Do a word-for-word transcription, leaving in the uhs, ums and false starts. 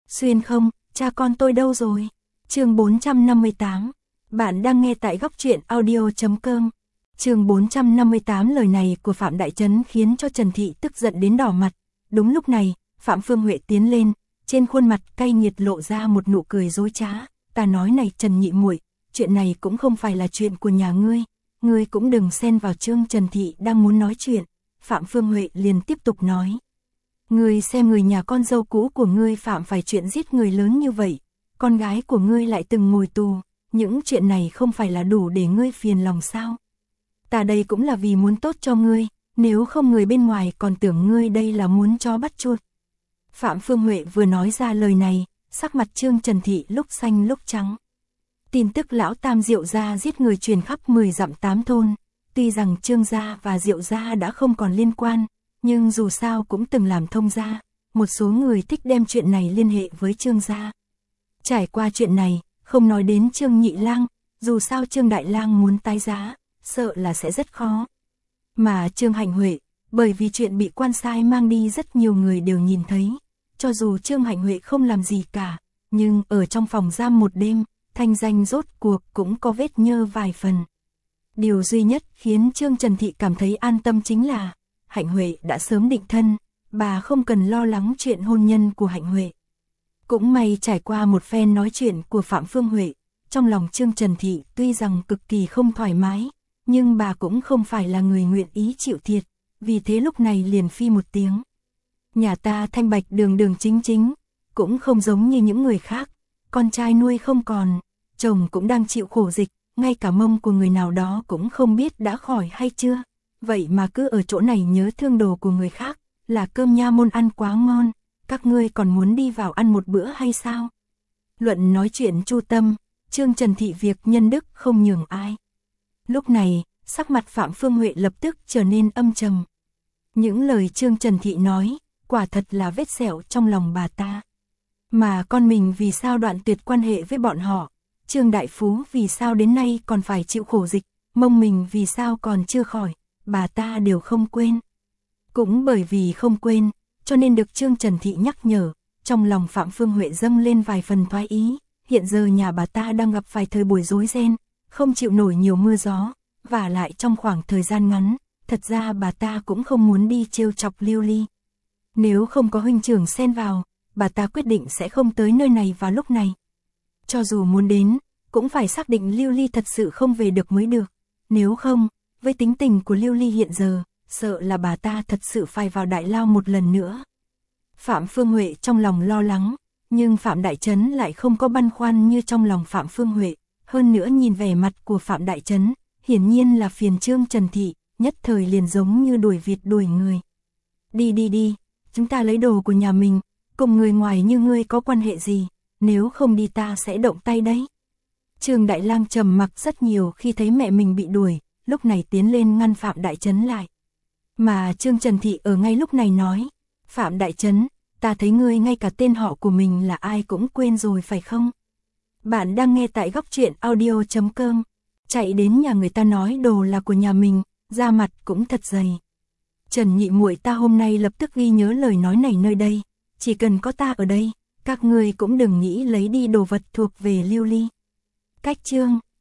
Xuyên không, cha con tôi đâu rồi? Chương bốn trăm năm mươi tám. Bạn đang nghe tại góc truyện audio chấm com. Chương bốn trăm năm mươi tám. Lời này của Phạm Đại Trấn khiến cho Trần Thị tức giận đến đỏ mặt. Đúng lúc này, Phạm Phương Huệ tiến lên, trên khuôn mặt cay nghiệt lộ ra một nụ cười dối trá. Ta nói này Trần nhị muội, chuyện này cũng không phải là chuyện của nhà ngươi, ngươi cũng đừng xen vào. Trương Trần Thị đang muốn nói chuyện, Phạm Phương Huệ liền tiếp tục nói. Ngươi xem người nhà con dâu cũ của ngươi phạm phải chuyện giết người lớn như vậy, con gái của ngươi lại từng ngồi tù, những chuyện này không phải là đủ để ngươi phiền lòng sao? Ta đây cũng là vì muốn tốt cho ngươi, nếu không người bên ngoài còn tưởng ngươi đây là muốn chó bắt chuột. Phạm Phương Huệ vừa nói ra lời này, sắc mặt Trương Trần Thị lúc xanh lúc trắng. Tin tức lão Tam Diệu gia giết người truyền khắp mười dặm tám thôn, tuy rằng Trương gia và Diệu gia đã không còn liên quan, nhưng dù sao cũng từng làm thông gia, một số người thích đem chuyện này liên hệ với Trương gia. Trải qua chuyện này, không nói đến Trương Nhị Lang, dù sao Trương Đại Lang muốn tái giá, sợ là sẽ rất khó. Mà Trương Hạnh Huệ, bởi vì chuyện bị quan sai mang đi rất nhiều người đều nhìn thấy, cho dù Trương Hạnh Huệ không làm gì cả, nhưng ở trong phòng giam một đêm, thanh danh rốt cuộc cũng có vết nhơ vài phần. Điều duy nhất khiến Trương Trần Thị cảm thấy an tâm chính là Hạnh Huệ đã sớm định thân, bà không cần lo lắng chuyện hôn nhân của Hạnh Huệ. Cũng may trải qua một phen nói chuyện của Phạm Phương Huệ, trong lòng Trương Trần Thị tuy rằng cực kỳ không thoải mái, nhưng bà cũng không phải là người nguyện ý chịu thiệt, vì thế lúc này liền phi một tiếng. Nhà ta thanh bạch đường đường chính chính, cũng không giống như những người khác, con trai nuôi không còn, chồng cũng đang chịu khổ dịch, ngay cả mông của người nào đó cũng không biết đã khỏi hay chưa. Vậy mà cứ ở chỗ này nhớ thương đồ của người khác, là cơm nha môn ăn quá ngon, các ngươi còn muốn đi vào ăn một bữa hay sao? Luận nói chuyện chu tâm, Trương Trần Thị việc nhân đức không nhường ai. Lúc này, sắc mặt Phạm Phương Huệ lập tức trở nên âm trầm. Những lời Trương Trần Thị nói, quả thật là vết sẹo trong lòng bà ta. Mà con mình vì sao đoạn tuyệt quan hệ với bọn họ, Trương Đại Phú vì sao đến nay còn phải chịu khổ dịch, mông mình vì sao còn chưa khỏi, bà ta đều không quên. Cũng bởi vì không quên, cho nên được Trương Trần Thị nhắc nhở, trong lòng Phạm Phương Huệ dâng lên vài phần thoái ý. Hiện giờ nhà bà ta đang gặp phải thời buổi rối ren, không chịu nổi nhiều mưa gió, và lại trong khoảng thời gian ngắn, thật ra bà ta cũng không muốn đi trêu chọc Lưu Ly. Nếu không có huynh trưởng xen vào, bà ta quyết định sẽ không tới nơi này vào lúc này. Cho dù muốn đến, cũng phải xác định Lưu Ly thật sự không về được mới được. Nếu không, với tính tình của Lưu Ly hiện giờ, sợ là bà ta thật sự phải vào đại lao một lần nữa. Phạm Phương Huệ trong lòng lo lắng, nhưng Phạm Đại Trấn lại không có băn khoăn như trong lòng Phạm Phương Huệ. Hơn nữa nhìn vẻ mặt của Phạm Đại Trấn, hiển nhiên là phiền Trương Trần Thị, nhất thời liền giống như đuổi vịt đuổi người. Đi đi đi, chúng ta lấy đồ của nhà mình, cùng người ngoài như ngươi có quan hệ gì, nếu không đi ta sẽ động tay đấy. Trương Đại Lang trầm mặc rất nhiều khi thấy mẹ mình bị đuổi, lúc này tiến lên ngăn Phạm Đại Trấn lại. Mà Trương Trần Thị ở ngay lúc này nói, Phạm Đại Trấn, ta thấy ngươi ngay cả tên họ của mình là ai cũng quên rồi phải không? Bạn đang nghe tại góc truyện audio chấm com, chạy đến nhà người ta nói đồ là của nhà mình, da mặt cũng thật dày. Trần nhị muội ta hôm nay lập tức ghi nhớ lời nói này nơi đây, chỉ cần có ta ở đây, các ngươi cũng đừng nghĩ lấy đi đồ vật thuộc về Lưu Ly. Cách chương